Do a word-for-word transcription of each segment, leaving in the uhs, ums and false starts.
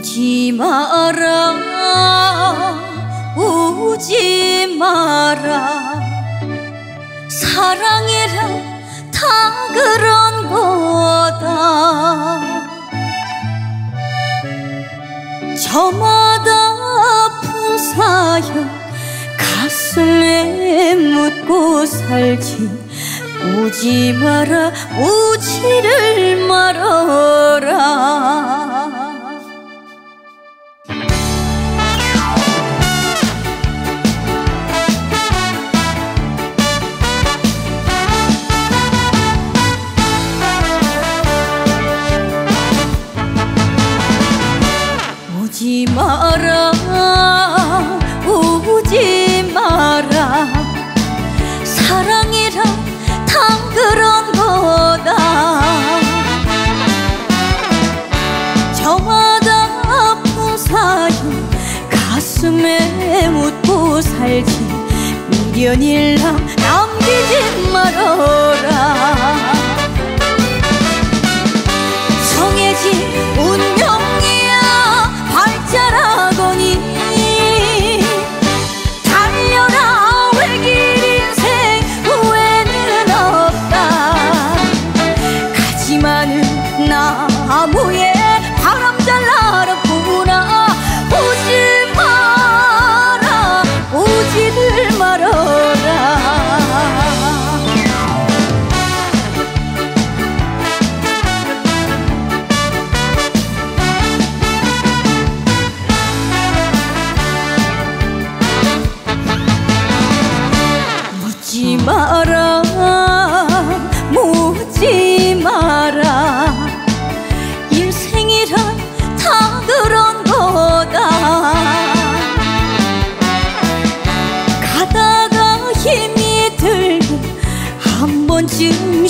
우지 마라 우지 마라 사랑이라 다 그런 거다. 저마다 아픈 사연 가슴에 묻고 살지. 우지 마라 우지를 말아라. 우지 마라 우지 마라 사랑이란 다 그런 거다. 저마다 아픈 사연 가슴에 묻고 살지. 미련일라 남기지 말아라. 정해진 운명이야 발자라거니 달려라 외길 인생 후회는 없다. 가지 많은 나무에 바람 잘 날았구나. 오지 마라 오지를 말아라. 묻지 마라 묻지 마라 인생이란 다 그런 거다. 가다가 힘이 들고 한 번쯤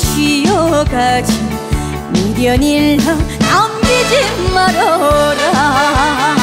쉬어가지. 미련일라 남기지 말아라.